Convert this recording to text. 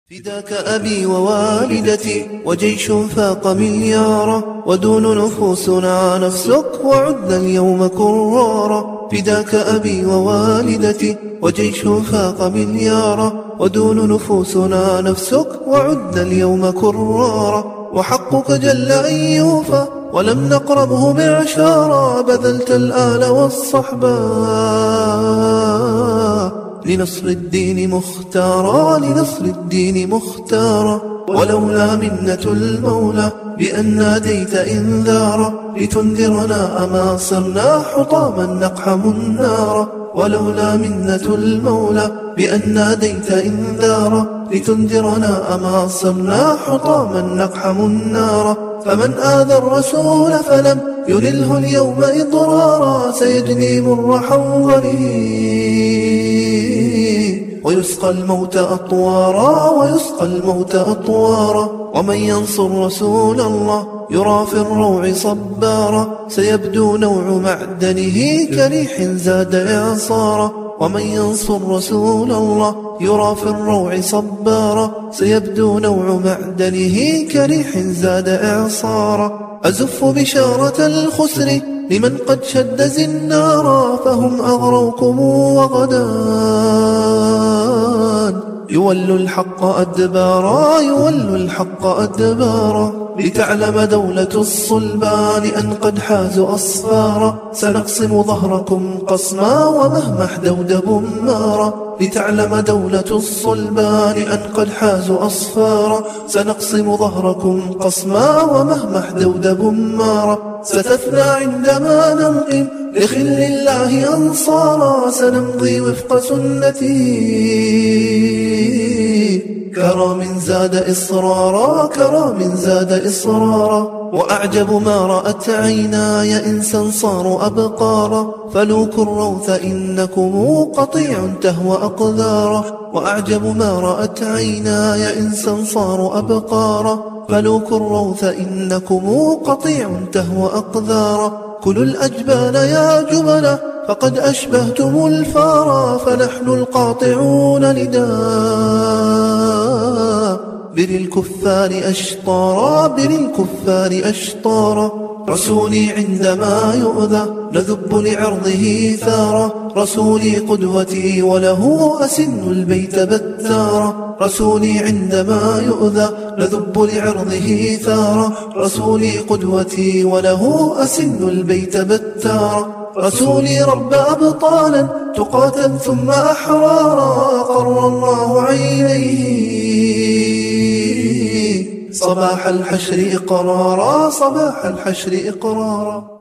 فداك أبي ووالدتي وجيش فاق مليارا ودون نفوسنا نفسك وعدنا اليوم كرارا. فداك أبي ووالدتي وجيش فاق مليارا ودون نفوسنا نفسك وعدنا اليوم كرارا. وحقك جل أن يوفى ولم نقربه معشارا. بذلت الآل والصحبا لنصر الدين مختارا، لنصر الدين مختارا. ولولا منة المولى بأن ناديت إنذارا لتنذرنا أما صرنا حطاما نقحم النارا. ولولا منة المولى بأن ناديت إنذارا لتنذرنا أما صرنا حطاما نقحم النارا. فمن آذى الرسول فلم ينله اليوم إضرارا سيجني مر حوضره ويسقى الموت أطوارا، ويسقى الموت أطوارا. ومن ينصر رسول الله يرى في الروع صبارا سيبدو نوع معدنه كريح زاد إعصارا. ومن ينصر رسول الله يرى في الروع صبارا سيبدو نوع معدنه كريح زاد إعصارا. أزف بشارة الخسر لمن قد شد زنارا فهم أغروكم وغدا يولوا الحق أدبارا، يولوا الحق أدبارا. لتعلم دولة الصلبان أن قد حازوا أصفارا سنقسم ظهركم قسما ومهما احدوا دمارا. لتعلم دولة الصلبان أن قد حازوا أصفارا سنقسم ظهركم قسما ومهما احدوا دمارا. ستفنى عندما ننقم لخل الله أنصارا سنمضي وفق سنته كرام زاد إصرارا، كرام زاد إصرارا. وأعجب ما رأت عيناي إنسا صاروا أبقارا فلوكوا الروث إنكم قطيع تهوى أقذارا. وأعجب ما رأت عيناي إنسا صاروا أبقارا فلوكوا الروث إنكم قطيع تهوى أقذارا. كلوا الأجبان يا جبنا فقد أشبهتم الفارا فنحن القاطعون نداء بر الكفار أشطارا، بر الكفار أشطارا. رسولي عندما يؤذى نذب لعرضه ثارا رسولي قدوتي وله أسن البيت بتارا. رسولي عندما يؤذى نذب لعرضه ثارا رسولي قدوتي وله أسن البيت بتارا. رسولي رب أبطالا تقاتا ثم أحرارا قر الله عينيه صباح الحشر إقرارا، صباح الحشر إقرارا.